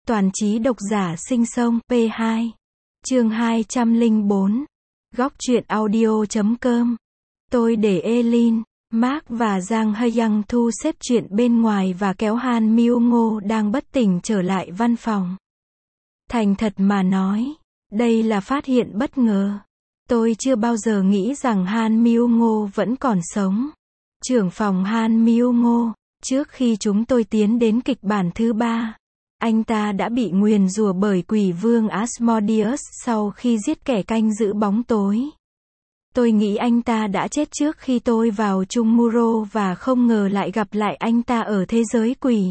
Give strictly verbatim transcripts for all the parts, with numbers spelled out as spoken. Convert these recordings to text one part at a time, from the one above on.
Toàn trí độc giả sinh sông, pê hai. Chương hai trăm lẻ bốn. Góc truyện audio chấm com. Tôi để Elin, Mark và Giang Hyung thu xếp chuyện bên ngoài và kéo Han Myung-go đang bất tỉnh trở lại văn phòng. Thành thật mà nói, đây là phát hiện bất ngờ. Tôi chưa bao giờ nghĩ rằng Han Myung-go vẫn còn sống. Trưởng phòng Han Myung-go, trước khi chúng tôi tiến đến kịch bản thứ ba, anh ta đã bị nguyền rủa bởi quỷ vương Asmodeus sau khi giết kẻ canh giữ bóng tối. Tôi nghĩ anh ta đã chết trước khi tôi vào Chungmuro và không ngờ lại gặp lại anh ta ở thế giới quỷ.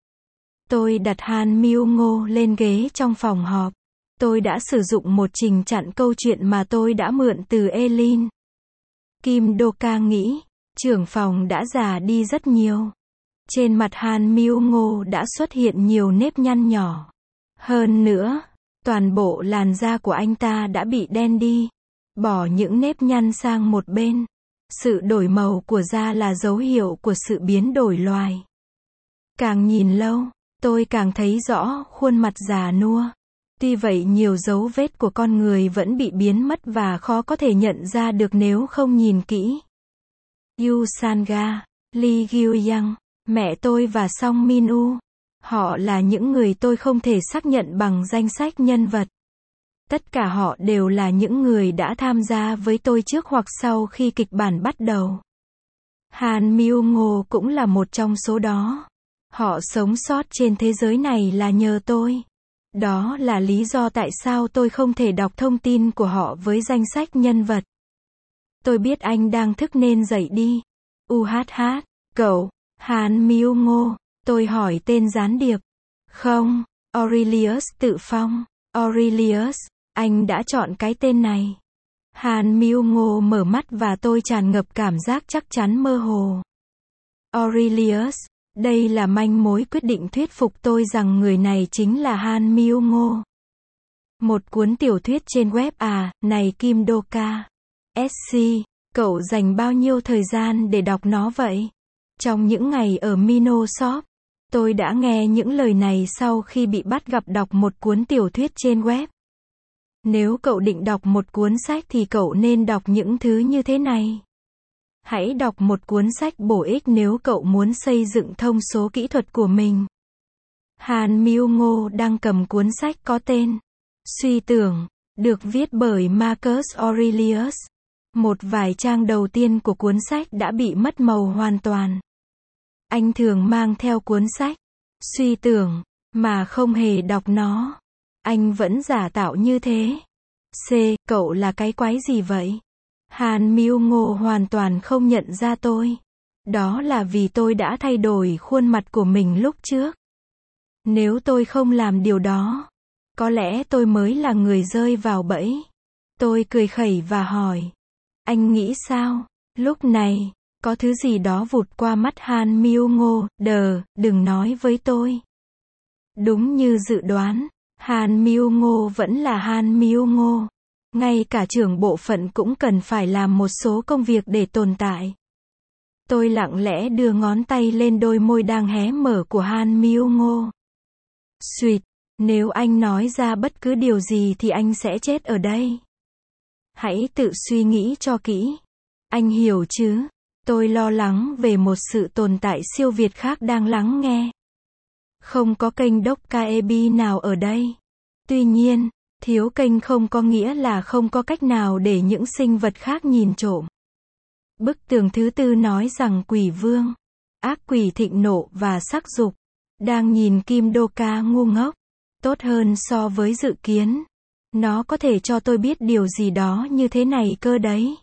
Tôi đặt Han Myung-go lên ghế trong phòng họp. Tôi đã sử dụng một trình chặn câu chuyện mà tôi đã mượn từ Elin. Kim Do-ka nghĩ, trưởng phòng đã già đi rất nhiều. Trên mặt Han Myung-go đã xuất hiện nhiều nếp nhăn nhỏ. Hơn nữa, toàn bộ làn da của anh ta đã bị đen đi. Bỏ những nếp nhăn sang một bên. Sự đổi màu của da là dấu hiệu của sự biến đổi loài. Càng nhìn lâu, tôi càng thấy rõ khuôn mặt già nua. Tuy vậy nhiều dấu vết của con người vẫn bị biến mất và khó có thể nhận ra được nếu không nhìn kỹ. Yu Sanga, Lee Gyu-young, mẹ tôi và Song Min-woo. Họ là những người tôi không thể xác nhận bằng danh sách nhân vật. Tất cả họ đều là những người đã tham gia với tôi trước hoặc sau khi kịch bản bắt đầu. Han Myung-go cũng là một trong số đó. Họ sống sót trên thế giới này là nhờ tôi. Đó là lý do tại sao tôi không thể đọc thông tin của họ với danh sách nhân vật. Tôi biết anh đang thức nên dậy đi. u hát hát, cậu, Han Myung-go, tôi hỏi tên gián điệp. Không, Aurelius tự phong. Aurelius, anh đã chọn cái tên này. Han Myung-go mở mắt và tôi tràn ngập cảm giác chắc chắn mơ hồ. Aurelius, đây là manh mối quyết định thuyết phục tôi rằng người này chính là Han Myung-go. Một cuốn tiểu thuyết trên web à, này Kim Do-ka. ét xê, cậu dành bao nhiêu thời gian để đọc nó vậy? Trong những ngày ở Minosoft, tôi đã nghe những lời này sau khi bị bắt gặp đọc một cuốn tiểu thuyết trên web. Nếu cậu định đọc một cuốn sách thì cậu nên đọc những thứ như thế này. Hãy đọc một cuốn sách bổ ích nếu cậu muốn xây dựng thông số kỹ thuật của mình. Han Myung-go đang cầm cuốn sách có tên Suy tưởng, được viết bởi Marcus Aurelius. Một vài trang đầu tiên của cuốn sách đã bị mất màu hoàn toàn. Anh thường mang theo cuốn sách Suy tưởng, mà không hề đọc nó. Anh vẫn giả tạo như thế. C. Cậu là cái quái gì vậy? Han Myung-go hoàn toàn không nhận ra tôi. Đó là vì tôi đã thay đổi khuôn mặt của mình lúc trước. Nếu tôi không làm điều đó, có lẽ tôi mới là người rơi vào bẫy. Tôi cười khẩy và hỏi. Anh nghĩ sao? Lúc này, có thứ gì đó vụt qua mắt Han Myung-go. Đờ, đừng nói với tôi. Đúng như dự đoán, Han Myung-go vẫn là Han Myung-go. Ngay cả trưởng bộ phận cũng cần phải làm một số công việc để tồn tại. Tôi lặng lẽ đưa ngón tay lên đôi môi đang hé mở của Han Myung-go. Xuyệt, nếu anh nói ra bất cứ điều gì thì anh sẽ chết ở đây. Hãy tự suy nghĩ cho kỹ. Anh hiểu chứ? Tôi lo lắng về một sự tồn tại siêu việt khác đang lắng nghe. Không có kênh Dokkaibi nào ở đây. Tuy nhiên, thiếu kênh không có nghĩa là không có cách nào để những sinh vật khác nhìn trộm. Bức tường thứ tư nói rằng quỷ vương, ác quỷ thịnh nộ và sắc dục, đang nhìn Kim Do-ka ngu ngốc. Tốt hơn so với dự kiến. Nó có thể cho tôi biết điều gì đó như thế này cơ đấy.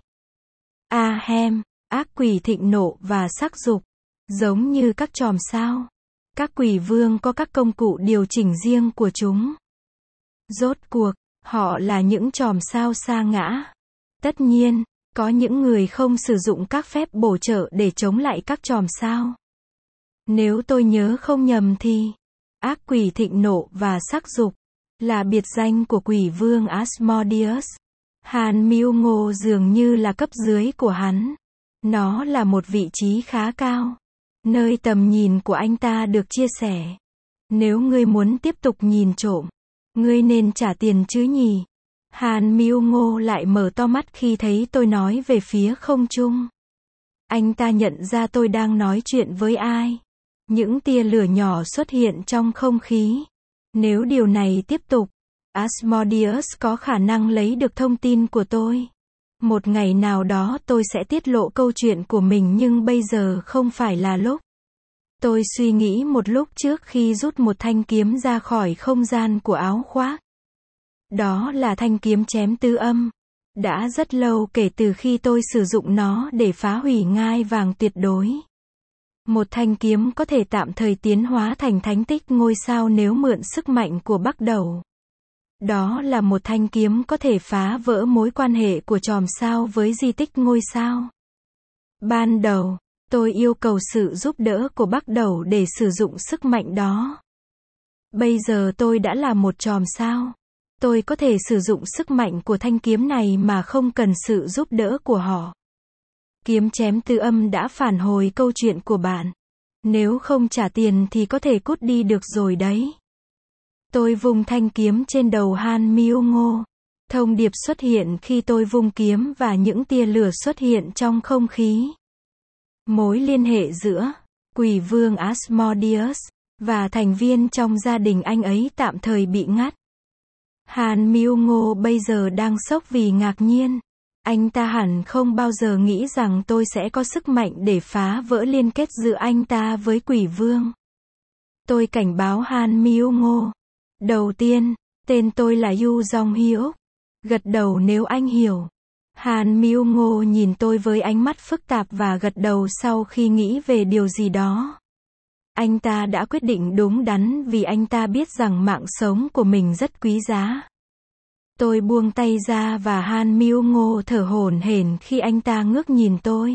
Ahem, ác quỷ thịnh nộ và sắc dục. Giống như các chòm sao. Các quỷ vương có các công cụ điều chỉnh riêng của chúng. Rốt cuộc, họ là những chòm sao sa ngã. Tất nhiên, có những người không sử dụng các phép bổ trợ để chống lại các chòm sao. Nếu tôi nhớ không nhầm thì, ác quỷ thịnh nộ và sắc dục là biệt danh của quỷ vương Asmodeus. Han Myung-go dường như là cấp dưới của hắn. Nó là một vị trí khá cao, nơi tầm nhìn của anh ta được chia sẻ. Nếu ngươi muốn tiếp tục nhìn trộm, ngươi nên trả tiền chứ nhỉ? Hàn Mưu Ngô lại mở to mắt khi thấy tôi nói về phía không trung. Anh ta nhận ra tôi đang nói chuyện với ai. Những tia lửa nhỏ xuất hiện trong không khí. Nếu điều này tiếp tục, Asmodeus có khả năng lấy được thông tin của tôi. Một ngày nào đó tôi sẽ tiết lộ câu chuyện của mình, nhưng bây giờ không phải là lúc. Tôi suy nghĩ một lúc trước khi rút một thanh kiếm ra khỏi không gian của áo khoác. Đó là thanh kiếm chém tứ âm. Đã rất lâu kể từ khi tôi sử dụng nó để phá hủy ngai vàng tuyệt đối. Một thanh kiếm có thể tạm thời tiến hóa thành thánh tích ngôi sao nếu mượn sức mạnh của Bắc Đầu. Đó là một thanh kiếm có thể phá vỡ mối quan hệ của chòm sao với di tích ngôi sao. Ban đầu, tôi yêu cầu sự giúp đỡ của Bắc Đầu để sử dụng sức mạnh đó. Bây giờ tôi đã là một chòm sao. Tôi có thể sử dụng sức mạnh của thanh kiếm này mà không cần sự giúp đỡ của họ. Kiếm chém tứ âm đã phản hồi câu chuyện của bạn. Nếu không trả tiền thì có thể cút đi được rồi đấy. Tôi vung thanh kiếm trên đầu Han Mưu Ngô. Thông điệp xuất hiện khi tôi vung kiếm và những tia lửa xuất hiện trong không khí. Mối liên hệ giữa Quỷ Vương Asmodeus và thành viên trong gia đình anh ấy tạm thời bị ngắt. Han Mưu Ngô bây giờ đang sốc vì ngạc nhiên. Anh ta hẳn không bao giờ nghĩ rằng tôi sẽ có sức mạnh để phá vỡ liên kết giữa anh ta với Quỷ Vương. Tôi cảnh báo Han Mưu Ngô. Đầu tiên, tên tôi là Yu Jong Hyuk. Gật đầu nếu anh hiểu. Han Mưu Ngô nhìn tôi với ánh mắt phức tạp và gật đầu sau khi nghĩ về điều gì đó. Anh ta đã quyết định đúng đắn vì anh ta biết rằng mạng sống của mình rất quý giá. Tôi buông tay ra và Han Mưu Ngô thở hổn hển khi anh ta ngước nhìn tôi.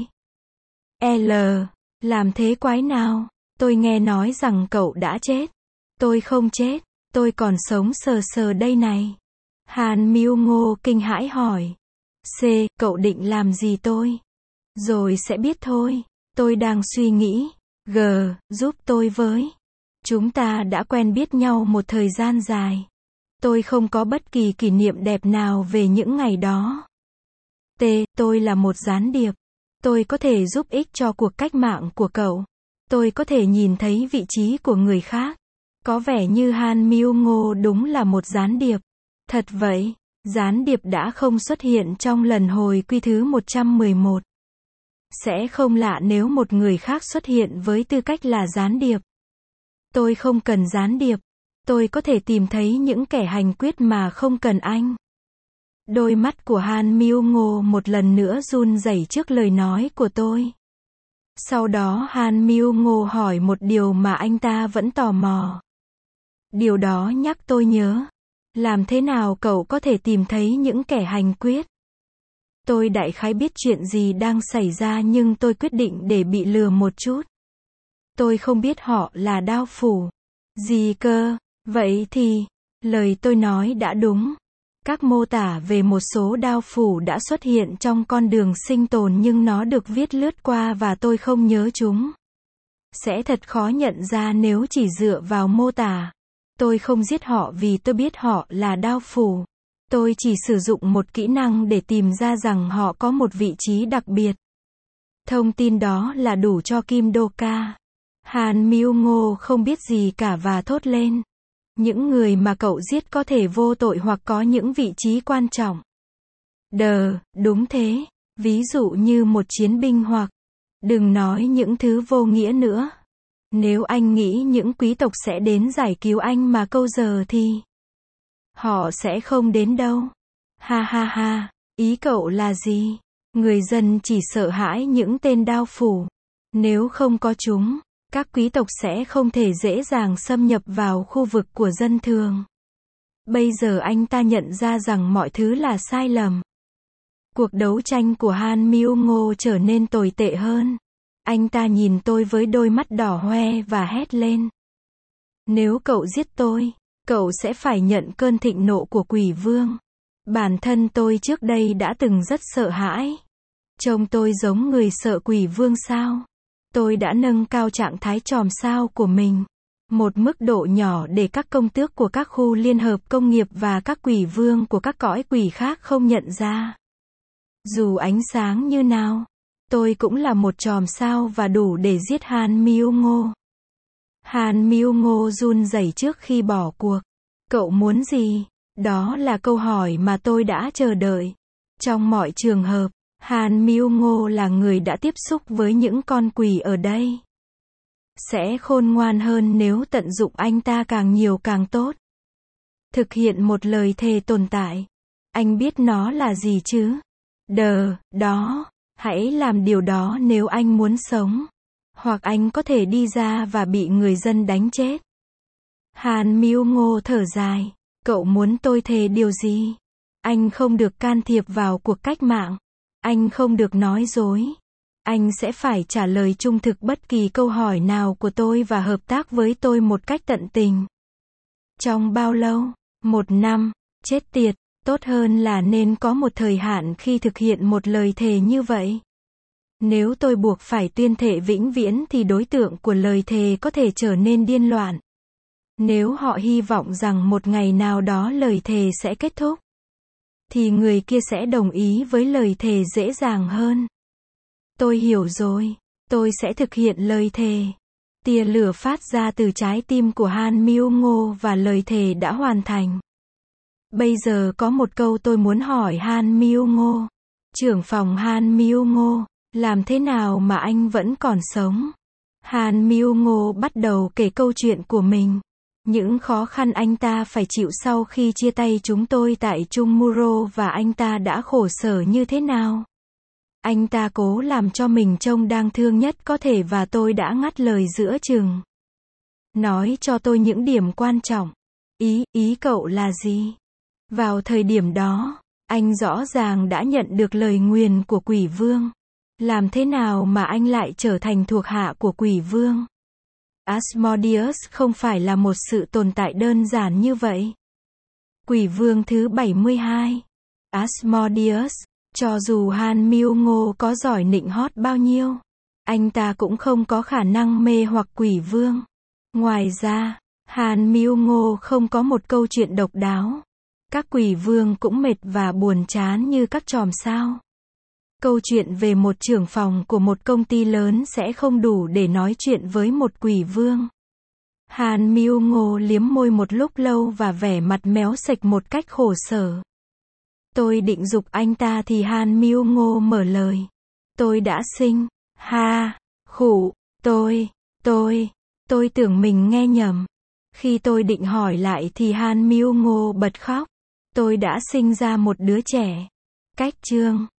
L. Làm thế quái nào? Tôi nghe nói rằng cậu đã chết. Tôi không chết. Tôi còn sống sờ sờ đây này. Han Mưu Ngô kinh hãi hỏi. C. Cậu định làm gì tôi? Rồi sẽ biết thôi. Tôi đang suy nghĩ. G. Giúp tôi với. Chúng ta đã quen biết nhau một thời gian dài. Tôi không có bất kỳ kỷ niệm đẹp nào về những ngày đó. T. Tôi là một gián điệp. Tôi có thể giúp ích cho cuộc cách mạng của cậu. Tôi có thể nhìn thấy vị trí của người khác. Có vẻ như Han Mưu Ngô đúng là một gián điệp. Thật vậy, gián điệp đã không xuất hiện trong lần hồi quy thứ một trăm mười một. Sẽ không lạ nếu một người khác xuất hiện với tư cách là gián điệp. Tôi không cần gián điệp. Tôi có thể tìm thấy những kẻ hành quyết mà không cần anh. Đôi mắt của Han Mưu Ngô một lần nữa run rẩy trước lời nói của tôi. Sau đó Han Mưu Ngô hỏi một điều mà anh ta vẫn tò mò. Điều đó nhắc tôi nhớ. Làm thế nào cậu có thể tìm thấy những kẻ hành quyết? Tôi đại khái biết chuyện gì đang xảy ra nhưng tôi quyết định để bị lừa một chút. Tôi không biết họ là đao phủ. Gì cơ? Vậy thì, lời tôi nói đã đúng. Các mô tả về một số đao phủ đã xuất hiện trong con đường sinh tồn nhưng nó được viết lướt qua và tôi không nhớ chúng. Sẽ thật khó nhận ra nếu chỉ dựa vào mô tả. Tôi không giết họ vì tôi biết họ là đao phủ. Tôi chỉ sử dụng một kỹ năng để tìm ra rằng họ có một vị trí đặc biệt. Thông tin đó là đủ cho Kim Đô Ca. Han Mưu Ngô không biết gì cả và thốt lên. Những người mà cậu giết có thể vô tội hoặc có những vị trí quan trọng. Đờ, đúng thế. Ví dụ như một chiến binh hoặc... Đừng nói những thứ vô nghĩa nữa. Nếu anh nghĩ những quý tộc sẽ đến giải cứu anh mà câu giờ thì... Họ sẽ không đến đâu. Ha ha ha, ý cậu là gì? Người dân chỉ sợ hãi những tên đao phủ. Nếu không có chúng, các quý tộc sẽ không thể dễ dàng xâm nhập vào khu vực của dân thường. Bây giờ anh ta nhận ra rằng mọi thứ là sai lầm. Cuộc đấu tranh của Han Mưu Ngô trở nên tồi tệ hơn. Anh ta nhìn tôi với đôi mắt đỏ hoe và hét lên. Nếu cậu giết tôi, cậu sẽ phải nhận cơn thịnh nộ của Quỷ Vương. Bản thân tôi trước đây đã từng rất sợ hãi. Trông tôi giống người sợ Quỷ Vương sao? Tôi đã nâng cao trạng thái chòm sao của mình. Một mức độ nhỏ để các công tước của các khu liên hợp công nghiệp và các quỷ vương của các cõi quỷ khác không nhận ra. Dù ánh sáng như nào, tôi cũng là một chòm sao và đủ để giết Han Myung-ngô. Han Myung-ngô run rẩy trước khi bỏ cuộc. Cậu muốn gì? Đó là câu hỏi mà tôi đã chờ đợi. Trong mọi trường hợp, Han Myung-ngô là người đã tiếp xúc với những con quỷ ở đây. Sẽ khôn ngoan hơn nếu tận dụng anh ta càng nhiều càng tốt. Thực hiện một lời thề tồn tại. Anh biết nó là gì chứ? Đờ, đó. Hãy làm điều đó nếu anh muốn sống. Hoặc anh có thể đi ra và bị người dân đánh chết. Han Myung-ngô thở dài. Cậu muốn tôi thề điều gì? Anh không được can thiệp vào cuộc cách mạng. Anh không được nói dối. Anh sẽ phải trả lời trung thực bất kỳ câu hỏi nào của tôi và hợp tác với tôi một cách tận tình. Trong bao lâu? Một năm. Chết tiệt. Tốt hơn là nên có một thời hạn khi thực hiện một lời thề như vậy. Nếu tôi buộc phải tuyên thệ vĩnh viễn thì đối tượng của lời thề có thể trở nên điên loạn. Nếu họ hy vọng rằng một ngày nào đó lời thề sẽ kết thúc, thì người kia sẽ đồng ý với lời thề dễ dàng hơn. Tôi hiểu rồi. Tôi sẽ thực hiện lời thề. Tia lửa phát ra từ trái tim của Han Myung-ngô và lời thề đã hoàn thành. Bây giờ có một câu tôi muốn hỏi Han Myung-ngô. Trưởng phòng Han Myung-ngô, làm thế nào mà anh vẫn còn sống? Han Myung-ngô bắt đầu kể câu chuyện của mình. Những khó khăn anh ta phải chịu sau khi chia tay chúng tôi tại Chungmuro và anh ta đã khổ sở như thế nào. Anh ta cố làm cho mình trông đáng thương nhất có thể và tôi đã ngắt lời giữa chừng. Nói cho tôi những điểm quan trọng. Ý, ý cậu là gì? Vào thời điểm đó, anh rõ ràng đã nhận được lời nguyền của quỷ vương. Làm thế nào mà anh lại trở thành thuộc hạ của quỷ vương? Asmodeus không phải là một sự tồn tại đơn giản như vậy. Quỷ vương thứ bảy mươi hai. Asmodeus. Cho dù Han Myung-ngô có giỏi nịnh hót bao nhiêu, anh ta cũng không có khả năng mê hoặc quỷ vương. Ngoài ra, Han Myung-ngô không có một câu chuyện độc đáo. Các quỷ vương cũng mệt và buồn chán như các chòm sao. Câu chuyện về một trưởng phòng của một công ty lớn sẽ không đủ để nói chuyện với một quỷ vương. Han Myung-ngô liếm môi một lúc lâu và vẻ mặt méo sệch một cách khổ sở. Tôi định giục anh ta thì Han Myung-ngô mở lời. Tôi đã sinh. Ha. Khụ. Tôi. Tôi. Tôi tưởng mình nghe nhầm. Khi tôi định hỏi lại thì Han Myung-ngô bật khóc. Tôi đã sinh ra một đứa trẻ. Cách chương.